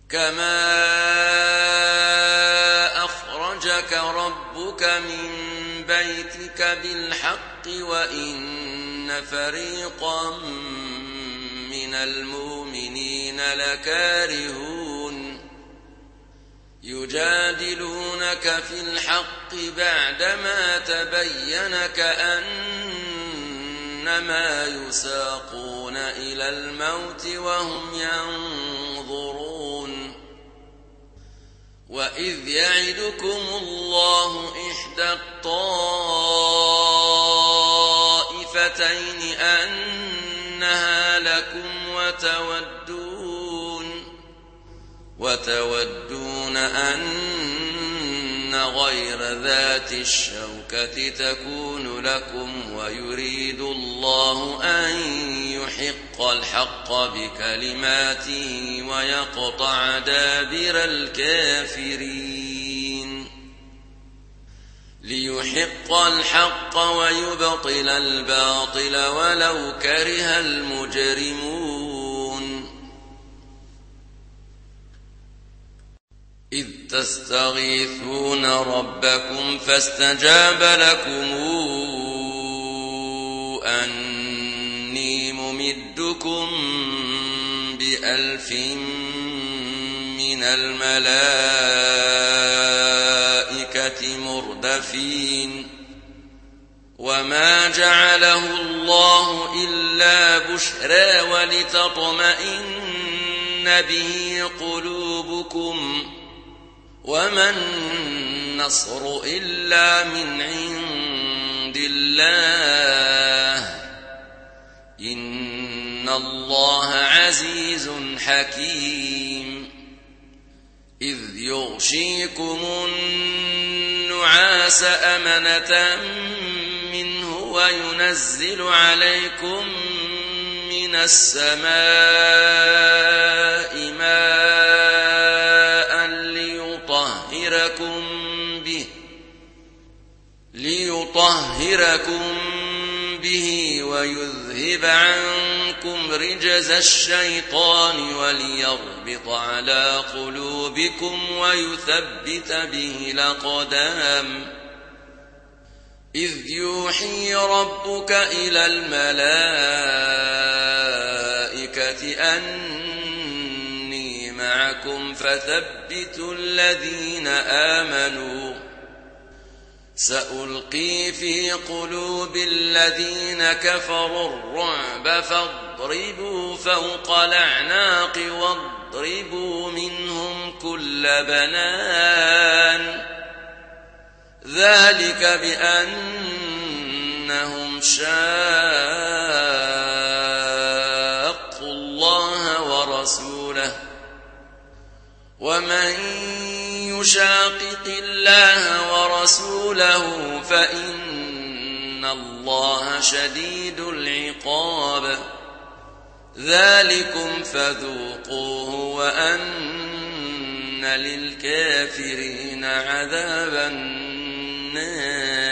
كما أخرجك ربك من بيتك بالحق وإن فريقا من المؤمنين لكارهون يجادلونك في الحق بعدما تبين كأنما يساقون إلى الموت وهم ينظرون وإذ يعدكم الله إحدى الطائفتين أنها لكم وتودون أن غير ذات الشوكة تكون لكم ويريد الله أن يحق الحق بكلماته ويقطع دابر الكافرين ليحق الحق ويبطل الباطل ولو كره المجرمون إذ تستغيثون ربكم فاستجاب لكم أني ممدكم ب1000 من الملائكة مردفين وما جعله الله إلا بشرى ولتطمئن به قلوبكم وما النصر إلا من عند الله إن الله عزيز حكيم إذ يغشيكم النعاس أمنة منه وينزل عليكم من السماء ماء ليطهركم به ويذهب عنكم رجز الشيطان وليربط على قلوبكم ويثبت به الأقدام إذ يوحي ربك إلى الملائكة أني معكم فثبتوا الذين آمنوا سألقي في قلوب الذين كفروا الرعب فاضربوا فوق الأعناق واضربوا منهم كل بنان ذلك بأنهم شاقوا الله ورسوله ومن يشاقق الله ورسوله فإن الله شديد العقاب ذلكم فذوقوه وأن للكافرين عذاب النار